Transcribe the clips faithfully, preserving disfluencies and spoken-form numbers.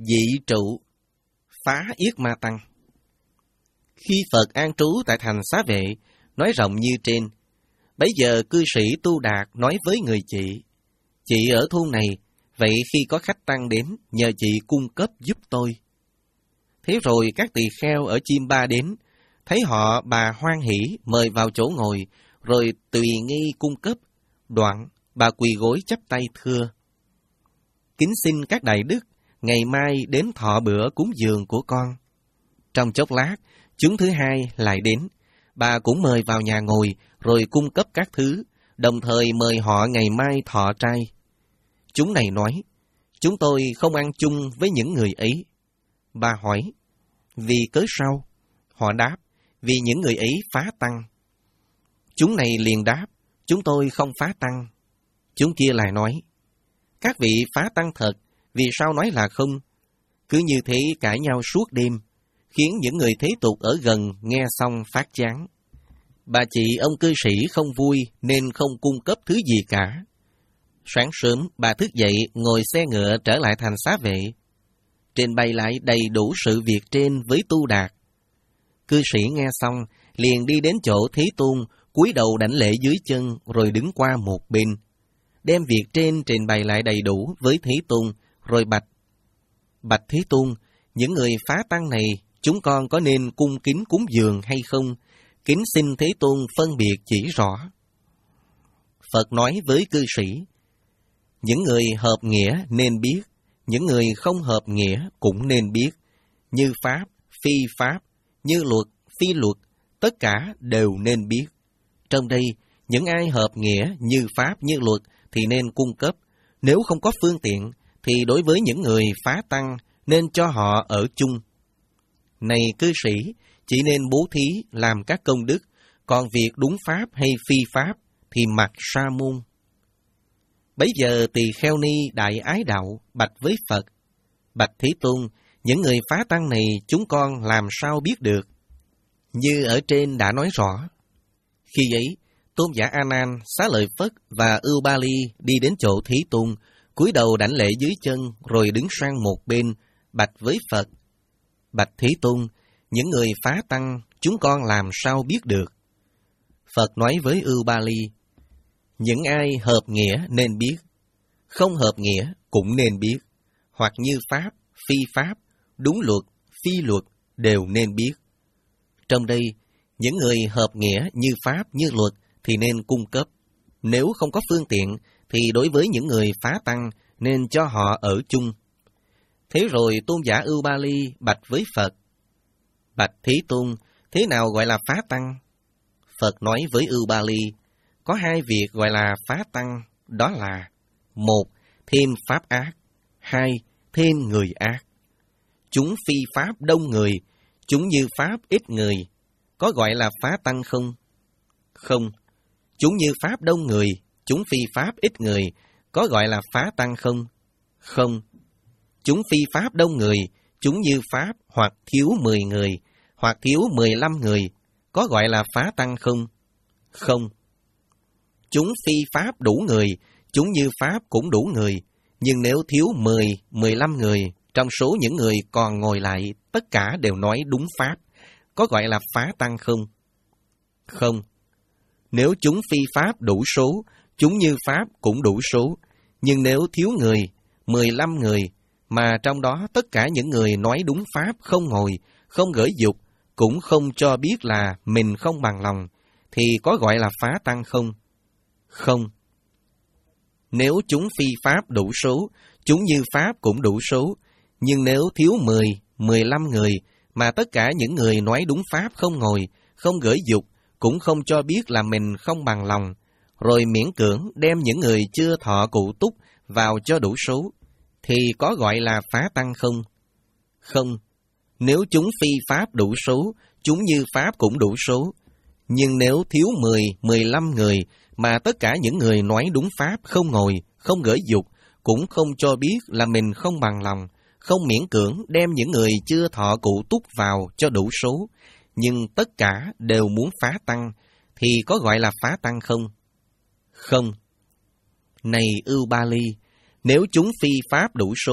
Dị trụ, phá yết ma tăng. Khi Phật an trú tại thành Xá Vệ, nói rộng như trên, bấy giờ cư sĩ Tu Đạt nói với người chị, chị ở thôn này, vậy khi có khách tăng đến, nhờ chị cung cấp giúp tôi. Thế rồi các tỳ kheo ở Chiêm Ba đến, thấy họ bà hoan hỉ mời vào chỗ ngồi, rồi tùy nghi cung cấp. Đoạn, bà quỳ gối chắp tay thưa: kính xin các đại đức, ngày mai đến thọ bữa cúng dường của con. Trong chốc lát, chúng thứ hai lại đến, bà cũng mời vào nhà ngồi, rồi cung cấp các thứ, đồng thời mời họ ngày mai thọ trai. Chúng này nói, chúng tôi không ăn chung với những người ấy. Bà hỏi, vì cớ sao? Họ đáp, vì những người ấy phá tăng. Chúng này liền đáp, chúng tôi không phá tăng. Chúng kia lại nói, các vị phá tăng thật, vì sao nói là không? Cứ như thế cãi nhau suốt đêm, khiến những người thế tục ở gần nghe xong phát chán. Bà chị ông cư sĩ không vui nên không cung cấp thứ gì cả. Sáng sớm, bà thức dậy ngồi xe ngựa trở lại thành Xá Vệ. Trình bày lại đầy đủ sự việc trên với Tu Đạt. Cư sĩ nghe xong, liền đi đến chỗ Thế Tôn, cúi đầu đảnh lễ dưới chân rồi đứng qua một bên. Đem việc trên trình bày lại đầy đủ với Thế Tôn, rồi bạch. Bạch Thế Tôn, những người phá tăng này, chúng con có nên cung kính cúng dường hay không? Kính xin Thế Tôn phân biệt chỉ rõ. Phật nói với cư sĩ, những người hợp nghĩa nên biết, những người không hợp nghĩa cũng nên biết. Như Pháp, phi Pháp, như luật, phi luật, tất cả đều nên biết. Trong đây, những ai hợp nghĩa như Pháp, như luật thì nên cung cấp. Nếu không có phương tiện, thì đối với những người phá tăng, nên cho họ ở chung. Này cư sĩ, chỉ nên bố thí làm các công đức, còn việc đúng Pháp hay phi Pháp thì mặc sa môn. Bấy giờ tỳ kheo ni đại ái đạo bạch với Phật, bạch Thế Tôn, những người phá tăng này chúng con làm sao biết được? Như ở trên đã nói rõ. Khi ấy, Tôn giả A Nan, Xá Lợi Phất và Ưu Ba Ly đi đến chỗ Thế Tôn, cúi đầu đảnh lễ dưới chân, rồi đứng sang một bên, bạch với Phật, bạch Thế Tôn, những người phá tăng chúng con làm sao biết được? Phật nói với Ưu Ba Ly, những ai hợp nghĩa nên biết, không hợp nghĩa cũng nên biết, hoặc như Pháp, phi Pháp, đúng luật, phi luật đều nên biết. Trong đây, những người hợp nghĩa như Pháp, như luật thì nên cung cấp. Nếu không có phương tiện, thì đối với những người phá tăng nên cho họ ở chung. Thế rồi Tôn giả Ưu Ba Ly bạch với Phật, bạch Thế Tôn, thế nào gọi là phá tăng? Phật nói với Ưu Ba Ly, có hai việc gọi là phá tăng, đó là: một, thêm pháp ác; hai, thêm người ác. Chúng phi Pháp đông người, chúng như Pháp ít người, có gọi là phá tăng không? Không. Chúng như Pháp đông người, chúng phi Pháp ít người, có gọi là phá tăng không? Không. Chúng phi Pháp đông người, chúng như Pháp hoặc thiếu mười người, hoặc thiếu mười lăm người, có gọi là phá tăng không? Không. Chúng phi Pháp đủ người, chúng như Pháp cũng đủ người, nhưng nếu thiếu mười, mười lăm người, trong số những người còn ngồi lại, tất cả đều nói đúng Pháp, có gọi là phá tăng không? Không. Nếu chúng phi Pháp đủ số, chúng như Pháp cũng đủ số, nhưng nếu thiếu người, mười lăm người, mà trong đó tất cả những người nói đúng Pháp không ngồi, không gởi dục, cũng không cho biết là mình không bằng lòng, thì có gọi là phá tăng không? Không. Nếu chúng phi Pháp đủ số, chúng như Pháp cũng đủ số, nhưng nếu thiếu mười, mười lăm người, mà tất cả những người nói đúng Pháp không ngồi, không gởi dục, cũng không cho biết là mình không bằng lòng, rồi miễn cưỡng đem những người chưa thọ cụ túc vào cho đủ số, thì có gọi là phá tăng không? Không. Nếu chúng phi Pháp đủ số, chúng như Pháp cũng đủ số, nhưng nếu thiếu mười, mười lăm người, mà tất cả những người nói đúng Pháp không ngồi, không gởi dục, cũng không cho biết là mình không bằng lòng, không miễn cưỡng đem những người chưa thọ cụ túc vào cho đủ số, nhưng tất cả đều muốn phá tăng, thì có gọi là phá tăng không? Không. Này Ưu Ba Ly, nếu chúng phi Pháp đủ số,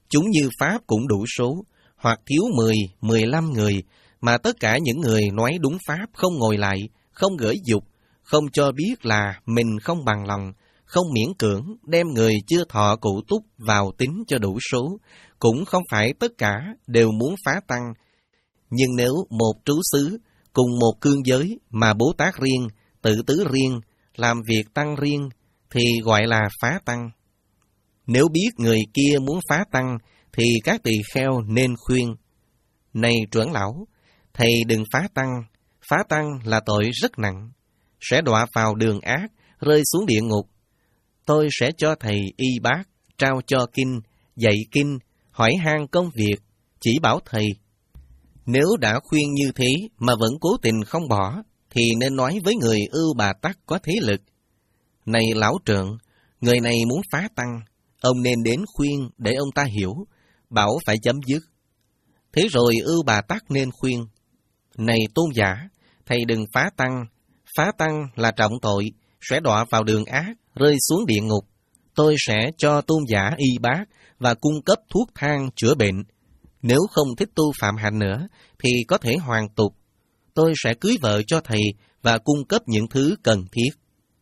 Chúng như Pháp cũng đủ số, hoặc thiếu mười, mười lăm người, mà tất cả những người nói đúng Pháp không ngồi lại, không gửi dục, không cho biết là mình không bằng lòng, không miễn cưỡng đem người chưa thọ cụ túc vào tính cho đủ số, cũng không phải tất cả đều muốn phá tăng. Nhưng nếu một trú xứ cùng một cương giới mà Bố Tát riêng, tự tứ riêng, làm việc tăng riêng, thì gọi là phá tăng. Nếu biết người kia muốn phá tăng, thì các tỳ kheo nên khuyên: này trưởng lão, thầy đừng phá tăng, phá tăng là tội rất nặng, sẽ đọa vào đường ác, rơi xuống địa ngục. Tôi sẽ cho thầy y bát, trao cho kinh, dạy kinh, hỏi han công việc, chỉ bảo thầy. Nếu đã khuyên như thế mà vẫn cố tình không bỏ, thì nên nói với người ưu bà tắc có thế lực: này lão trượng, người này muốn phá tăng, ông nên đến khuyên để ông ta hiểu, bảo phải chấm dứt. Thế rồi ưu bà tắc nên khuyên: này tôn giả, thầy đừng phá tăng, phá tăng là trọng tội, sẽ đọa vào đường ác, rơi xuống địa ngục. Tôi sẽ cho tôn giả y bát và cung cấp thuốc thang chữa bệnh. Nếu không thích tu phạm hạnh nữa, thì có thể hoàn tục. Tôi sẽ cưới vợ cho thầy và cung cấp những thứ cần thiết.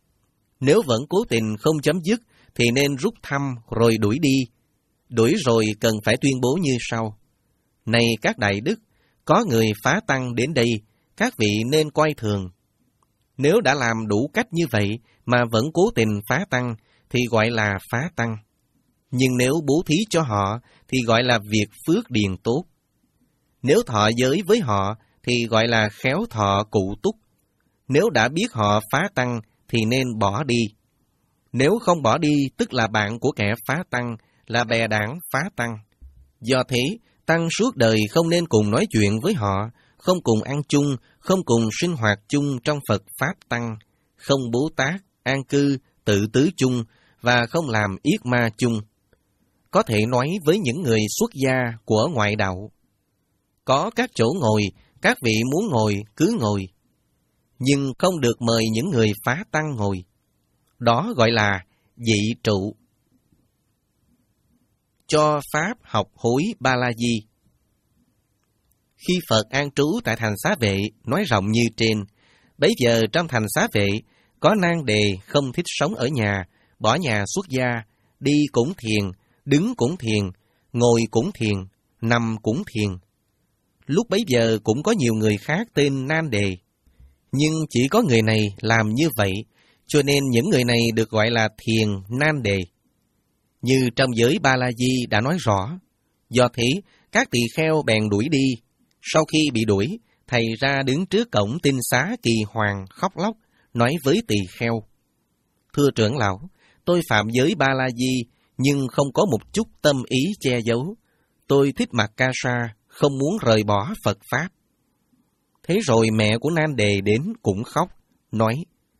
Nếu vẫn cố tình không chấm dứt, thì nên rút thăm rồi đuổi đi. Đuổi rồi cần phải tuyên bố như sau: này các đại đức, có người phá tăng đến đây, các vị nên coi thường. Nếu đã làm đủ cách như vậy mà vẫn cố tình phá tăng, thì gọi là phá tăng. Nhưng nếu bố thí cho họ, thì gọi là việc phước điền tốt. Nếu thọ giới với họ, thì gọi là khéo thọ cụ túc. Nếu đã biết họ phá tăng, thì nên bỏ đi. Nếu không bỏ đi, tức là bạn của kẻ phá tăng, là bè đảng phá tăng. Do thế, tăng suốt đời không nên cùng nói chuyện với họ, không cùng ăn chung, không cùng sinh hoạt chung trong Phật Pháp tăng, không bố tát, an cư, tự tứ chung, và không làm yết ma chung. Có thể nói với những người xuất gia của ngoại đạo: có các chỗ ngồi, các vị muốn ngồi cứ ngồi, nhưng không được mời những người phá tăng ngồi. Đó gọi là dị trụ. Cho Pháp học hối Ba La Di. Khi Phật an trú tại thành Xá Vệ, nói rộng như trên, bấy giờ trong thành Xá Vệ, có nan đề không thích sống ở nhà, bỏ nhà xuất gia, đi cũng thiền, đứng cũng thiền, ngồi cũng thiền, nằm cũng thiền. Lúc bấy giờ cũng có nhiều người khác tên nan đề, nhưng chỉ có người này làm như vậy, cho nên những người này được gọi là thiền nan đề. Như trong giới Ba La Di đã nói rõ. Do thế, các tỳ kheo bèn đuổi đi. Sau khi bị đuổi, thầy ra đứng trước cổng tinh xá Kỳ Hoàng khóc lóc, nói với tỳ kheo: thưa trưởng lão, tôi phạm giới Ba La Di, nhưng không có một chút tâm ý che giấu. Tôi thích mặc ca sa, không muốn rời bỏ Phật Pháp. Thế rồi mẹ của nan đề đến cũng khóc, nói: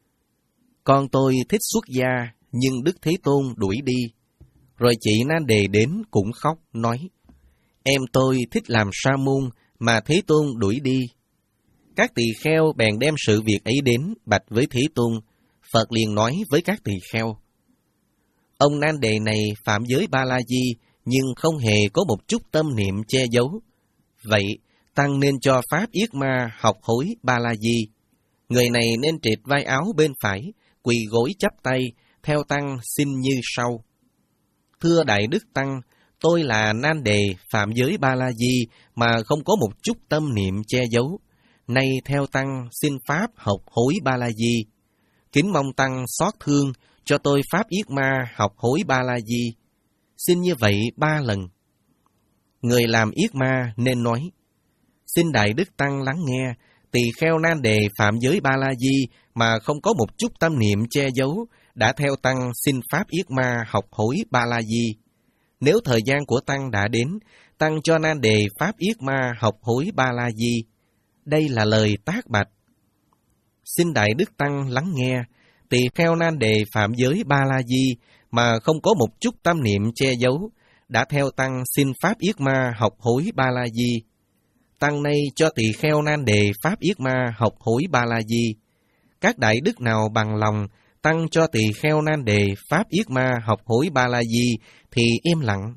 con tôi thích xuất gia, nhưng Đức Thế Tôn đuổi đi. Rồi chị nan đề đến cũng khóc, nói: em tôi thích làm sa môn, mà Thế Tôn đuổi đi. Các tỳ kheo bèn đem sự việc ấy đến bạch với Thế Tôn. Phật liền nói với các tỳ kheo: ông nan đề này phạm giới Ba La Di, nhưng không hề có một chút tâm niệm che giấu. Vậy, tăng nên cho Pháp yết ma học hối Ba La Di. Người này nên trịt vai áo bên phải, quỳ gối chắp tay, theo tăng xin như sau: thưa Đại Đức Tăng, tôi là nan đề phạm giới Ba La Di mà không có một chút tâm niệm che giấu. Nay theo tăng xin Pháp học hối Ba La Di. Kính mong tăng xót thương cho tôi Pháp yết ma học hối Ba La Di. Xin như vậy ba lần. Người làm yết ma nên nói: xin Đại Đức Tăng lắng nghe, tỳ kheo nan đề phạm giới Ba La Di mà không có một chút tâm niệm che giấu, đã theo tăng xin Pháp yết ma học hối Ba La Di. Nếu thời gian của tăng đã đến, tăng cho nan đề Pháp yết ma học hối Ba La Di. Đây là lời tác bạch. Xin Đại Đức Tăng lắng nghe, tỳ kheo nan đề phạm giới Ba La Di mà không có một chút tâm niệm che giấu, đã theo tăng xin Pháp yết ma học hối Ba La Di. Tăng nay cho tỳ kheo nan đề Pháp yết ma học hối Ba La Di. Các đại đức nào bằng lòng tăng cho tỳ kheo nan đề Pháp yết ma học hối Ba La Di thì im lặng.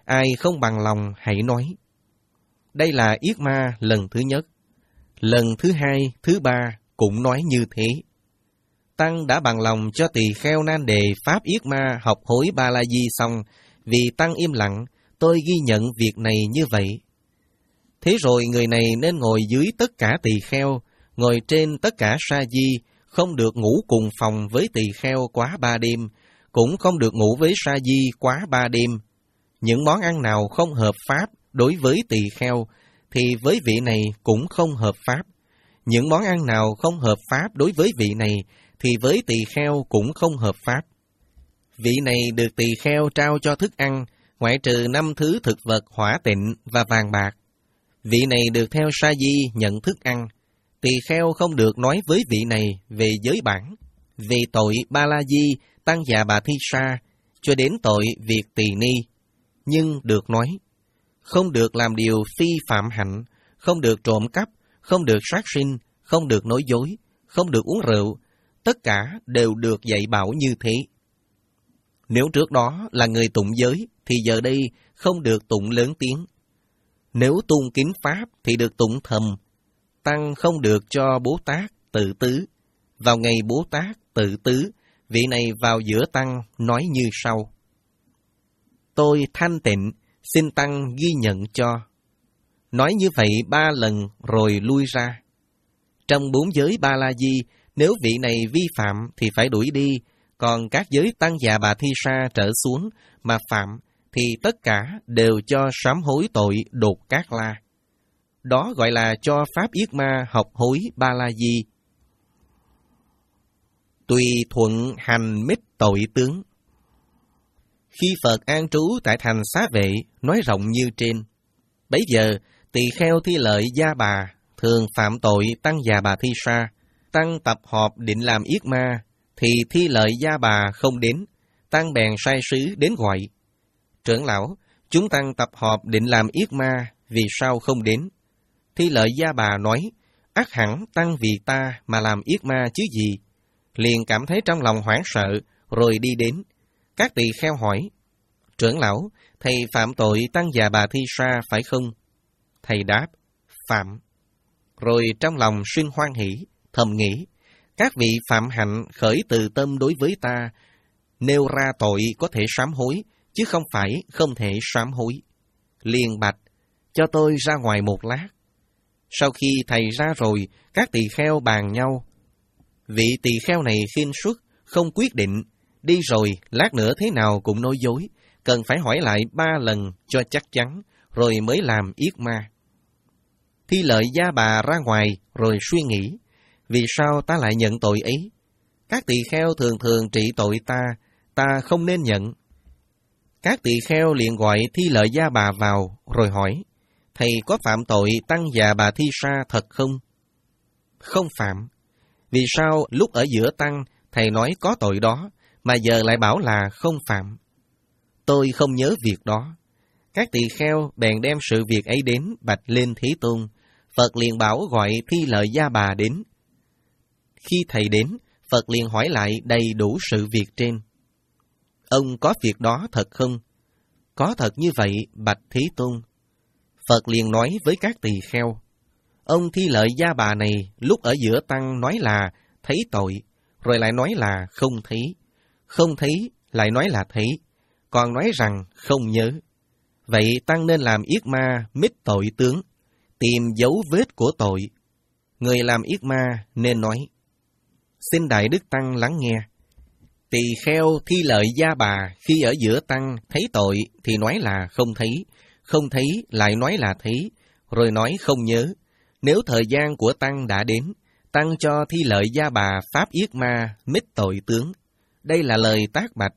ai không bằng lòng hãy nói. Đây là yết ma lần thứ nhất. Lần thứ hai, thứ ba cũng nói như thế. Tăng đã bằng lòng cho tỳ kheo nan đề pháp yết ma học hối Ba La Di xong, vì Tăng im lặng, tôi ghi nhận việc này như vậy. Thế rồi người này nên ngồi dưới tất cả tỳ kheo, ngồi trên tất cả sa di, không được ngủ cùng phòng với tỳ kheo quá ba đêm, cũng không được ngủ với sa di quá ba đêm. Những món ăn nào không hợp pháp đối với tỳ kheo, thì với vị này cũng không hợp pháp. Những món ăn nào không hợp pháp đối với vị này, thì với tỳ kheo cũng không hợp pháp. Vị này được tỳ kheo trao cho thức ăn, ngoại trừ năm thứ thực vật hỏa tịnh và vàng bạc. Vị này được theo sa di nhận thức ăn. Tỳ kheo không được nói với vị này về giới bản, về tội Ba La Di, Tăng Già Bà Thi Sa, cho đến tội việc tỳ ni. Nhưng được nói, không được làm điều phi phạm hạnh, không được trộm cắp, không được sát sinh, không được nói dối, không được uống rượu, tất cả đều được dạy bảo như thế. Nếu trước đó là người tụng giới, thì giờ đây không được tụng lớn tiếng. Nếu tôn kính Pháp thì được tụng thầm. Tăng không được cho Bố Tát tự tứ. Vào ngày Bố Tát tự tứ, vị này vào giữa Tăng nói như sau. Tôi thanh tịnh, xin Tăng ghi nhận cho. Nói như vậy ba lần rồi lui ra. Trong bốn giới Ba La Di, nếu vị này vi phạm thì phải đuổi đi, còn các giới Tăng Già Bà Thi Sa trở xuống mà phạm, thì tất cả đều cho sám hối tội đột cát la. Đó gọi là cho pháp yết ma học hối Ba La Di. Tùy thuận hành mít tội tướng. Khi Phật an trú tại thành Xá Vệ, nói rộng như trên, bấy giờ tỳ kheo Thi Lợi Gia Bà thường phạm tội Tăng Già Bà Thi Sa. Tăng tập họp định làm yết ma, thì Thi Lợi Gia Bà không đến. Tăng bèn sai sứ đến gọi. Trưởng lão, chúng Tăng tập họp định làm yết ma, vì sao không đến? Thi Lợi Gia Bà nói, ắt hẳn Tăng vì ta mà làm yết ma chứ gì. Liền cảm thấy trong lòng hoảng sợ, rồi đi đến. Các tỳ kheo hỏi, trưởng lão, thầy phạm tội Tăng Già Bà Thi Sa phải không? Thầy đáp, phạm. Rồi trong lòng sinh hoan hỷ, thầm nghĩ, các vị phạm hạnh khởi từ tâm đối với ta, nêu ra tội có thể sám hối, chứ không phải không thể sám hối. Liền bạch, cho tôi ra ngoài một lát. Sau khi thầy ra rồi, các tỳ kheo bàn nhau. Vị tỳ kheo này khiên suất, không quyết định, đi rồi lát nữa thế nào cũng nói dối, cần phải hỏi lại ba lần cho chắc chắn, rồi mới làm yết ma. Thi Lợi Gia Bà ra ngoài rồi suy nghĩ, vì sao ta lại nhận tội ấy? Các tỳ kheo thường thường trị tội ta, ta không nên nhận. Các tỳ kheo liền gọi Thi Lợi Gia Bà vào, rồi hỏi, thầy có phạm tội Tăng Già Bà Thi Sa thật không? Không phạm. Vì sao lúc ở giữa Tăng, thầy nói có tội đó, mà giờ lại bảo là không phạm? Tôi không nhớ việc đó. Các tỳ kheo bèn đem sự việc ấy đến bạch lên Thế Tôn. Phật liền bảo gọi Thi Lợi Gia Bà đến. Khi thầy đến, Phật liền hỏi lại đầy đủ sự việc trên. Ông có việc đó thật không? Có thật như vậy, bạch Thế Tôn. Phật liền nói với các tỳ kheo, ông Thi Lợi Gia Bà này lúc ở giữa Tăng nói là thấy tội, rồi lại nói là không thấy, không thấy lại nói là thấy, còn nói rằng không nhớ. Vậy Tăng nên làm yết ma mít tội tướng, tìm dấu vết của tội. Người làm yết ma nên nói, xin Đại Đức Tăng lắng nghe. Tỳ kheo Thi Lợi Gia Bà khi ở giữa Tăng thấy tội thì nói là không thấy, không thấy lại nói là thấy, rồi nói không nhớ. Nếu thời gian của Tăng đã đến, Tăng cho Thi Lợi Gia Bà pháp yết ma mít tội tướng. Đây là lời tác bạch.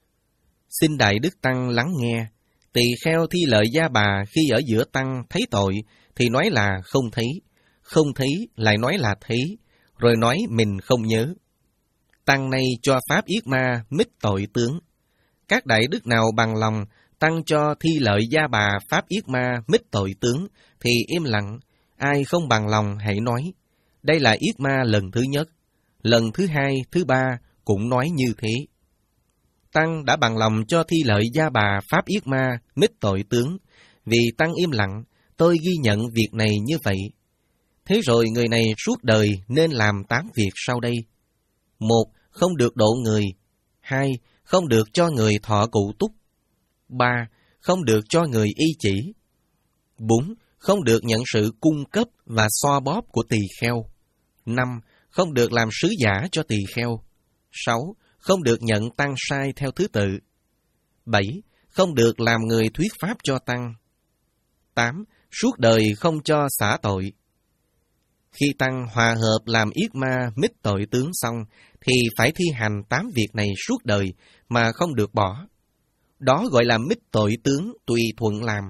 Xin Đại Đức Tăng lắng nghe. Tỳ kheo Thi Lợi Gia Bà khi ở giữa Tăng thấy tội thì nói là không thấy, không thấy lại nói là thấy, rồi nói mình không nhớ. Tăng này cho pháp yết ma mít tội tướng. Các đại đức nào bằng lòng Tăng cho Thi Lợi Gia Bà pháp yết ma mít tội tướng thì im lặng, ai không bằng lòng hãy nói. Đây là yết ma lần thứ nhất, lần thứ hai, thứ ba cũng nói như thế. Tăng đã bằng lòng cho thi lợi gia bà Pháp Yết Ma mít tội tướng. Vì Tăng im lặng, tôi ghi nhận việc này như vậy. Thế rồi người này suốt đời nên làm tám việc sau đây. Một, không được độ người. Hai, không được cho người thọ cụ túc. Ba, không được cho người y chỉ. Bốn, không được nhận sự cung cấp và xoa bóp của tỳ kheo. Năm, không được làm sứ giả cho tỳ kheo. Sáu, không được nhận tăng sai theo thứ tự. Bảy, không được làm người thuyết pháp cho tăng. Tám, suốt đời không cho xả tội. Khi tăng hòa hợp làm yết ma mít tội tướng xong, thì phải thi hành tám việc này suốt đời mà không được bỏ. Đó gọi là mít tội tướng tùy thuận làm.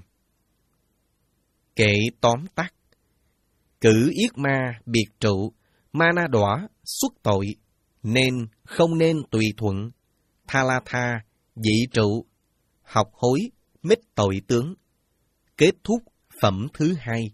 Kệ tóm tắt. Cử yết ma biệt trụ, ma na đọa xuất tội, nên không nên tùy thuận, tha la tha, dị trụ, học hối, mít tội tướng. Kết thúc phẩm thứ hai.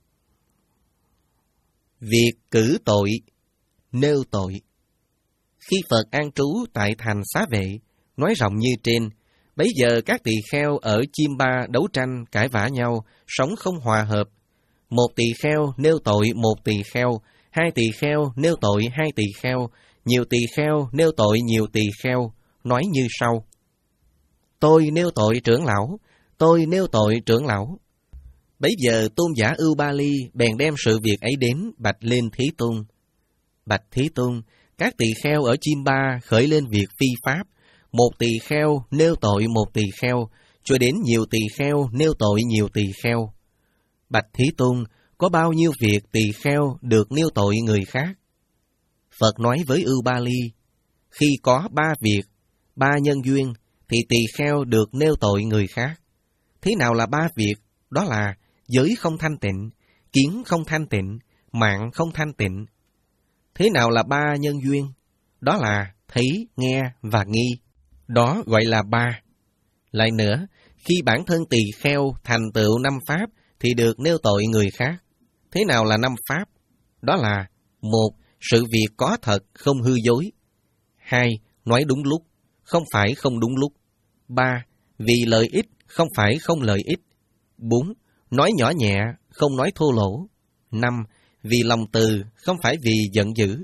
Việc cử tội, nêu tội. Khi Phật an trú tại thành Xá Vệ, nói rộng như trên, bấy giờ các tỳ kheo ở Chiêm Ba đấu tranh cãi vã nhau, sống không hòa hợp. Một tỳ kheo nêu tội một tỳ kheo, hai tỳ kheo nêu tội hai tỳ kheo, nhiều tỳ kheo nêu tội nhiều tỳ kheo, nói như sau. Tôi nêu tội trưởng lão, tôi nêu tội trưởng lão. Bấy giờ tôn giả Ưu Ba Ly bèn đem sự việc ấy đến bạch lên Thế Tôn. Bạch Thế Tôn, các tỳ kheo ở Chiêm Ba khởi lên việc phi pháp, một tỳ kheo nêu tội một tỳ kheo, cho đến nhiều tỳ kheo nêu tội nhiều tỳ kheo. Bạch Thế Tôn, có bao nhiêu việc tỳ kheo được nêu tội người khác? Phật nói với Ưu Ba Ly, khi có ba việc, ba nhân duyên, thì tỳ kheo được nêu tội người khác. Thế nào là ba việc? Đó là giới không thanh tịnh, kiến không thanh tịnh, mạng không thanh tịnh. Thế nào là ba nhân duyên? Đó là thấy, nghe và nghi. Đó gọi là ba. Lại nữa, khi bản thân tỳ kheo thành tựu năm pháp, thì được nêu tội người khác. Thế nào là năm pháp? Đó là một, sự việc có thật, không hư dối. Hai, nói đúng lúc, không phải không đúng lúc. Ba, vì lợi ích, không phải không lợi ích. Bốn, nói nhỏ nhẹ, không nói thô lỗ. Năm, vì lòng từ, không phải vì giận dữ.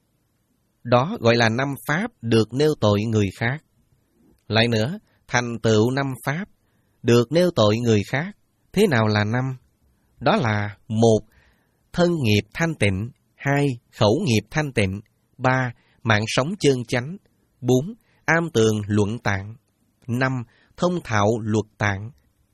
Đó gọi là năm pháp được nêu tội người khác. Lại nữa, thành tựu năm pháp, được nêu tội người khác. Thế nào là năm? Đó là một, thân nghiệp thanh tịnh. Hai, khẩu nghiệp thanh tịnh. Ba, mạng sống chân chánh. Bốn, am tường luận tạng. Năm, thông thạo luật tạng.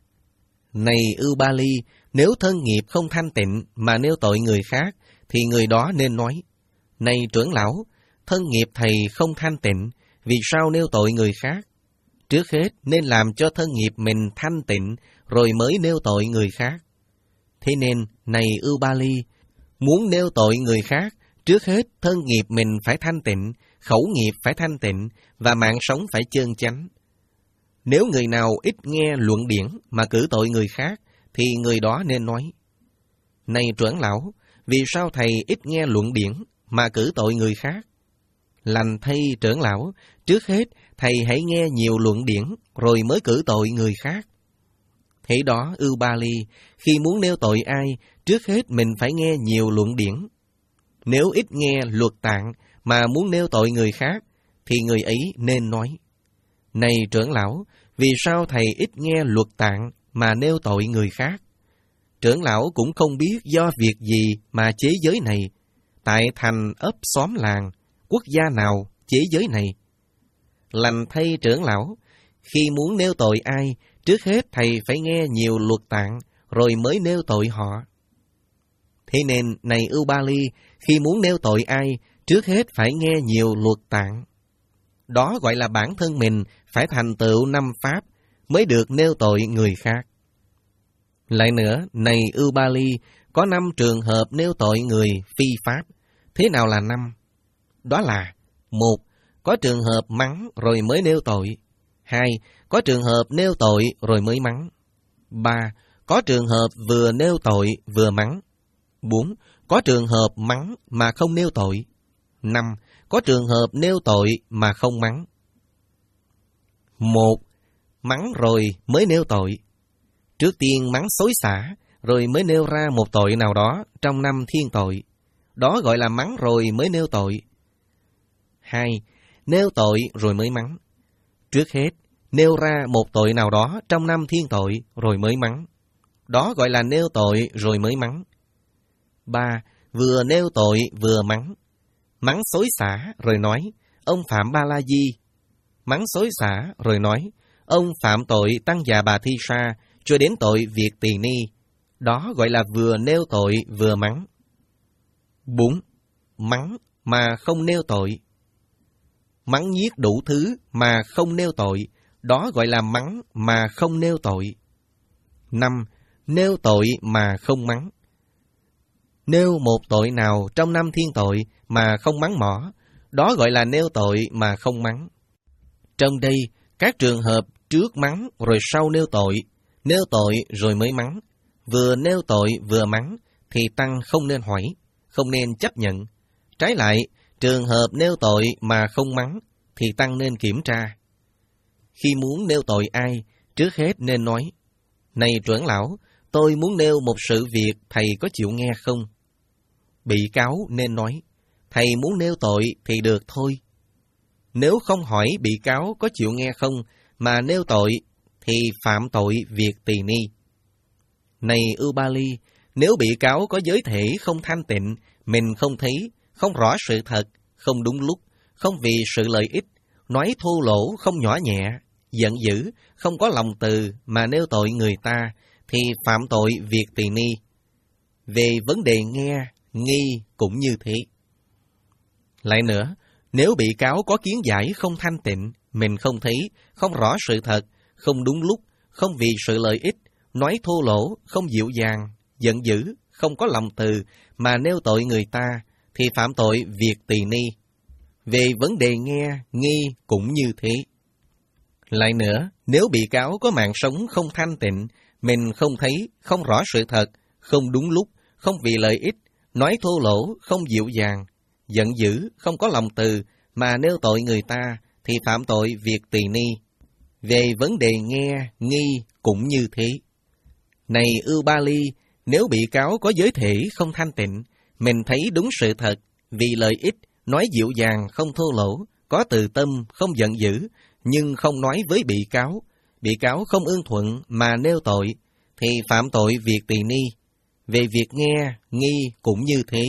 Này Ưu Ba Ly, nếu thân nghiệp không thanh tịnh mà nêu tội người khác, thì người đó nên nói, này trưởng lão, thân nghiệp thầy không thanh tịnh, vì sao nêu tội người khác? Trước hết nên làm cho thân nghiệp mình thanh tịnh, rồi mới nêu tội người khác. Thế nên, này Ưu Ba Ly, muốn nêu tội người khác, trước hết thân nghiệp mình phải thanh tịnh, khẩu nghiệp phải thanh tịnh, và mạng sống phải chân chánh. Nếu người nào ít nghe luận điển mà cử tội người khác, thì người đó nên nói, này trưởng lão, vì sao thầy ít nghe luận điển mà cử tội người khác? Lành thay trưởng lão, trước hết thầy hãy nghe nhiều luận điển, rồi mới cử tội người khác. Thế đó Ưu Ba Ly, khi muốn nêu tội ai, trước hết mình phải nghe nhiều luận điển. Nếu ít nghe luật tạng mà muốn nêu tội người khác, thì người ấy nên nói, này trưởng lão, vì sao thầy ít nghe luật tạng mà nêu tội người khác? Trưởng lão cũng không biết do việc gì mà chế giới này, tại thành ấp xóm làng, quốc gia nào chế giới này. Lành thay trưởng lão, khi muốn nêu tội ai, trước hết thầy phải nghe nhiều luật tạng, rồi mới nêu tội họ. Thế nên, này Ưu Ba Ly, khi muốn nêu tội ai, trước hết phải nghe nhiều luật tạng. Đó gọi là bản thân mình phải thành tựu năm pháp, mới được nêu tội người khác. Lại nữa, này Ưu Ba Ly, có năm trường hợp nêu tội người phi pháp. Thế nào là năm? Đó là một, có trường hợp mắng rồi mới nêu tội. Hai, có trường hợp nêu tội rồi mới mắng. Ba, có trường hợp vừa nêu tội vừa mắng. Bốn, có trường hợp mắng mà không nêu tội. Năm, có trường hợp nêu tội mà không mắng. Một, mắng rồi mới nêu tội. Trước tiên mắng xối xả, rồi mới nêu ra một tội nào đó trong năm thiên tội. Đó gọi là mắng rồi mới nêu tội. Hai, nêu tội rồi mới mắng. Trước hết, nêu ra một tội nào đó trong năm thiên tội rồi mới mắng. Đó gọi là nêu tội rồi mới mắng. Ba, vừa nêu tội vừa mắng. Mắng xối xả rồi nói, ông phạm Ba La Di. Mắng xối xả rồi nói, ông phạm tội Tăng Già Bà Thi Sa, cho đến tội Việt Tỳ Ni. Đó gọi là vừa nêu tội vừa mắng. Bốn, mắng mà không nêu tội. Mắng nhiếc đủ thứ mà không nêu tội, đó gọi là mắng mà không nêu tội. Năm, nêu tội mà không mắng. Nêu một tội nào trong năm thiên tội mà không mắng mỏ, đó gọi là nêu tội mà không mắng. Trong đây, các trường hợp trước mắng rồi sau nêu tội, nêu tội rồi mới mắng, vừa nêu tội vừa mắng, thì tăng không nên hỏi, không nên chấp nhận. Trái lại, trường hợp nêu tội mà không mắng, thì tăng nên kiểm tra. Khi muốn nêu tội ai, trước hết nên nói, này trưởng lão, tôi muốn nêu một sự việc, thầy có chịu nghe không? Bị cáo nên nói, thầy muốn nêu tội thì được thôi. Nếu không hỏi bị cáo có chịu nghe không, mà nêu tội, thì phạm tội Việt Tỳ Ni. Này Ubali, nếu bị cáo có giới thể không thanh tịnh, mình không thấy, không rõ sự thật, không đúng lúc, không vì sự lợi ích, nói thô lỗ không nhỏ nhẹ, giận dữ, không có lòng từ mà nêu tội người ta, thì phạm tội Việt Tỳ Ni. Về vấn đề nghe, nghi cũng như thế. Lại nữa, nếu bị cáo có kiến giải không thanh tịnh, mình không thấy, không rõ sự thật, không đúng lúc, không vì sự lợi ích, nói thô lỗ, không dịu dàng, giận dữ, không có lòng từ mà nêu tội người ta, thì phạm tội Việt Tỳ Ni. Về vấn đề nghe, nghi cũng như thế. Lại nữa, nếu bị cáo có mạng sống không thanh tịnh, mình không thấy, không rõ sự thật, không đúng lúc, không vì lợi ích, nói thô lỗ, không dịu dàng, giận dữ, không có lòng từ mà nêu tội người ta, thì phạm tội Việt Tỳ Ni. Về vấn đề nghe, nghi cũng như thế. Này Ubali, nếu bị cáo có giới thể không thanh tịnh, mình thấy đúng sự thật, vì lợi ích, nói dịu dàng, không thô lỗ, có từ tâm, không giận dữ, nhưng không nói với bị cáo, bị cáo không ưng thuận mà nêu tội, thì phạm tội Việt Tỳ Ni. Về việc nghe, nghi cũng như thế.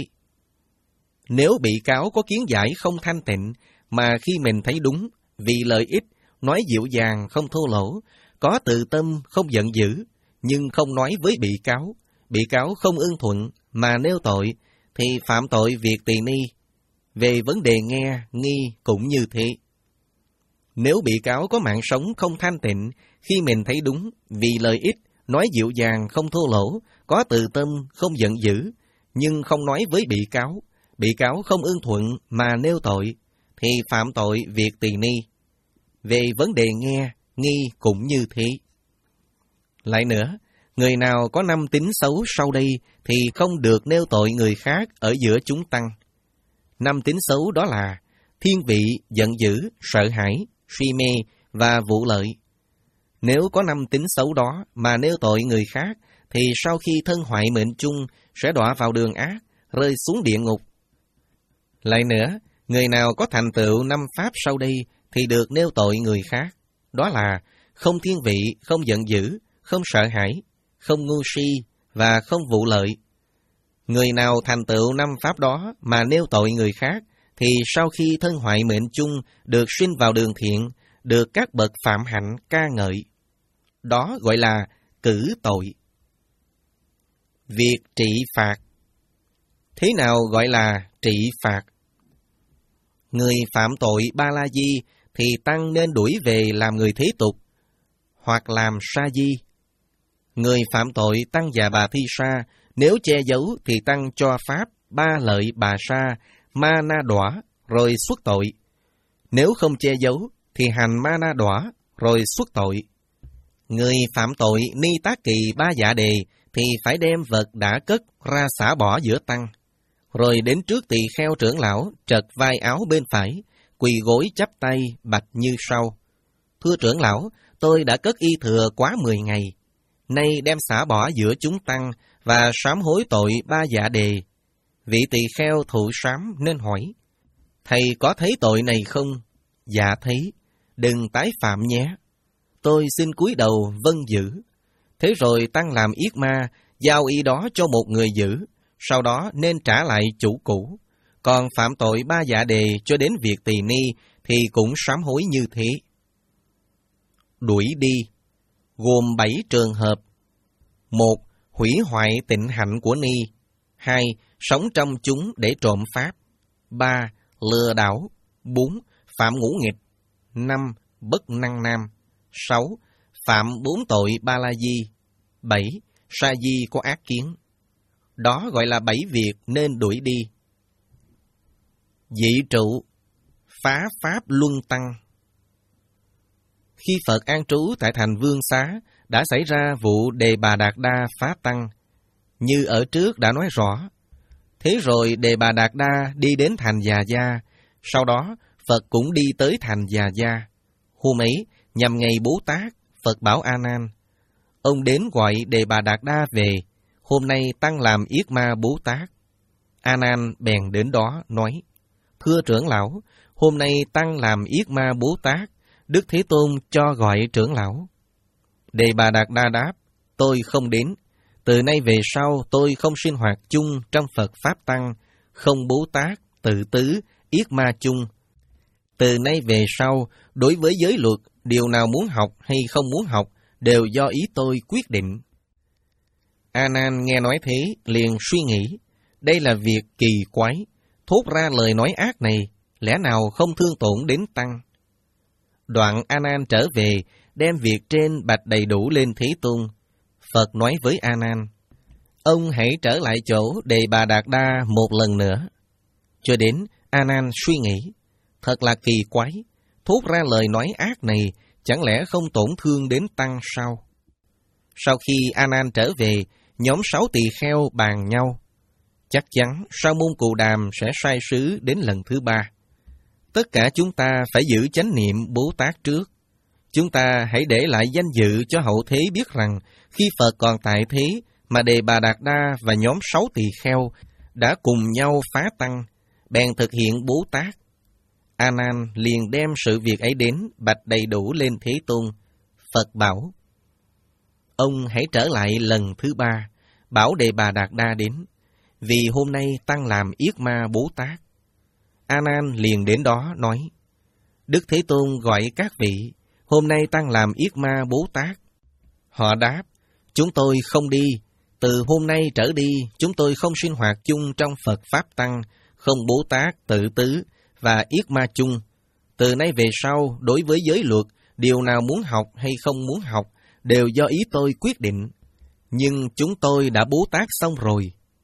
Nếu bị cáo có kiến giải không thanh tịnh, mà khi mình thấy đúng, vì lợi ích, nói dịu dàng, không thô lỗ, có từ tâm, không giận dữ, nhưng không nói với bị cáo, bị cáo không ưng thuận mà nêu tội, thì phạm tội Việt Tỳ Ni. Về vấn đề nghe, nghi cũng như thế. Nếu bị cáo có mạng sống không thanh tịnh, khi mình thấy đúng, vì lợi ích, nói dịu dàng, không thô lỗ, có từ tâm, không giận dữ, nhưng không nói với bị cáo, bị cáo không ưng thuận mà nêu tội, thì phạm tội Việt Tỳ Ni. Về vấn đề nghe, nghi cũng như thế. Lại nữa, người nào có năm tính xấu sau đây thì không được nêu tội người khác ở giữa chúng tăng. Năm tính xấu đó là thiên vị, giận dữ, sợ hãi, si mê và vụ lợi. Nếu có năm tính xấu đó mà nêu tội người khác, thì sau khi thân hoại mệnh chung sẽ đọa vào đường ác, rơi xuống địa ngục. Lại nữa, người nào có thành tựu năm pháp sau đây thì được nêu tội người khác. Đó là không thiên vị, không giận dữ, không sợ hãi, không ngu si và không vụ lợi. Người nào thành tựu năm pháp đó mà nêu tội người khác, thì sau khi thân hoại mệnh chung được sinh vào đường thiện, được các bậc phạm hạnh ca ngợi. Đó gọi là cử tội. Việc trị phạt. Thế nào gọi là trị phạt? Người phạm tội Ba La Di thì tăng nên đuổi về làm người thế tục, hoặc làm sa di. Người phạm tội Tăng Già Bà Thi Sa, nếu che giấu thì tăng cho pháp ba lợi bà sa, ma na đọa, rồi xuất tội. Nếu không che giấu thì hành ma na đọa, rồi xuất tội. Người phạm tội Ni Tá Kỳ Ba Dạ Đề thì phải đem vật đã cất ra xả bỏ giữa tăng, rồi đến trước tỳ kheo trưởng lão, trật vai áo bên phải, quỳ gối chắp tay bạch như sau: Thưa trưởng lão, tôi đã cất y thừa quá mười ngày, nay đem xả bỏ giữa chúng tăng và sám hối tội ba dạ đề. Vị tỳ kheo thụ sám nên hỏi, thầy có thấy tội này không? Dạ thấy, đừng tái phạm nhé. Tôi xin cúi đầu vâng giữ. Thế rồi tăng làm yết ma, giao y đó cho một người giữ, sau đó nên trả lại chủ cũ. Còn phạm tội ba dạ đề cho đến việc tỳ ni thì cũng sám hối như thế. Đuổi đi gồm bảy trường hợp. Một, hủy hoại tịnh hạnh của ni. Hai, sống trong chúng để trộm pháp. Ba, lừa đảo. Bốn, phạm ngũ nghịch. Năm, bất năng nam. Sáu, phạm bốn tội ba la di. Bảy, sa di có ác kiến. Đó gọi là bảy việc nên đuổi đi. Dị trụ, phá pháp luân tăng. Khi Phật an trú tại thành Vương Xá, đã xảy ra vụ Đề Bà Đạt Đa phá tăng, như ở trước đã nói rõ. Thế rồi Đề Bà Đạt Đa đi đến thành Già Gia, sau đó Phật cũng đi tới thành Già Gia. Hôm ấy, nhằm ngày Bố Tát, Phật bảo A Nan, ông đến gọi Đề Bà Đạt Đa về, hôm nay tăng làm yết ma Bố Tát. A Nan bèn đến đó nói, thưa trưởng lão, hôm nay tăng làm yết ma Bố Tát, Đức Thế Tôn cho gọi trưởng lão. Đề Bà Đạt Đa đáp, tôi không đến. Từ nay về sau tôi không sinh hoạt chung trong Phật Pháp Tăng, không Bố Tát, tự tứ, yết ma chung. Từ nay về sau, đối với giới luật, điều nào muốn học hay không muốn học, đều do ý tôi quyết định. A Nan nghe nói thế, liền suy nghĩ, đây là việc kỳ quái, thốt ra lời nói ác này, lẽ nào không thương tổn đến tăng. Đoạn A Nan trở về, đem việc trên bạch đầy đủ lên Thế Tôn. Phật nói với A Nan, ông hãy trở lại chỗ Đề Bà Đạt Đa một lần nữa. Cho đến A Nan suy nghĩ, thật là kỳ quái, thốt ra lời nói ác này, chẳng lẽ không tổn thương đến tăng sao? Sau khi A Nan trở về, nhóm sáu tỳ kheo bàn nhau. Chắc chắn Sa môn Cù Đàm sẽ sai sứ đến lần thứ ba. Tất cả chúng ta phải giữ chánh niệm Bố Tát trước. Chúng ta hãy để lại danh dự cho hậu thế biết rằng, khi Phật còn tại thế, mà Đề Bà Đạt Đa và nhóm sáu tỳ kheo đã cùng nhau phá tăng, bèn thực hiện Bố Tát. A Nan liền đem sự việc ấy đến bạch đầy đủ lên Thế Tôn. Phật bảo, ông hãy trở lại lần thứ ba, bảo Đề Bà Đạt Đa đến, vì hôm nay tăng làm yết ma Bố Tát. A Nan liền đến đó nói, Đức Thế Tôn gọi các vị, hôm nay tăng làm yết ma Bố Tát. Họ đáp, chúng tôi không đi, từ hôm nay trở đi, chúng tôi không sinh hoạt chung trong Phật Pháp Tăng, không Bố Tát, tự tứ và yết ma chung. Từ nay về sau, đối với giới luật, điều nào muốn học hay không muốn học, đều do ý tôi quyết định. Nhưng chúng tôi đã Bố Tát xong rồi.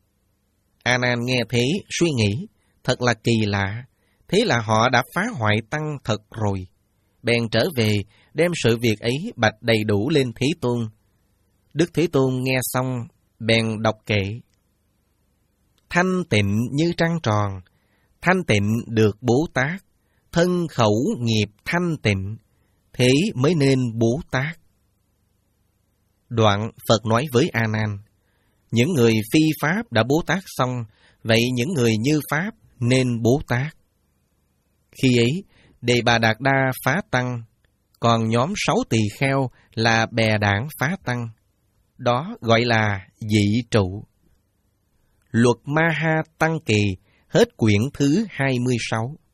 A Nan nghe thế, suy nghĩ, thật là kỳ lạ, thế là họ đã phá hoại tăng thật rồi. Bèn trở về, đem sự việc ấy bạch đầy đủ lên Thế Tôn. Đức Thế Tôn nghe xong, bèn đọc kệ. Thanh tịnh như trăng tròn, thanh tịnh được Bố Tát, thân khẩu nghiệp thanh tịnh, thế mới nên Bố Tát. Đoạn Phật nói với A Nan, những người phi Pháp đã Bố Tát xong, vậy những người như Pháp nên Bố Tát. Khi ấy, Đề Bà Đạt Đa phá tăng, còn nhóm sáu tỳ kheo là bè đảng phá tăng. Đó gọi là dị trụ. Luật Ma Ha Tăng Kỳ, hết quyển thứ hai mươi sáu.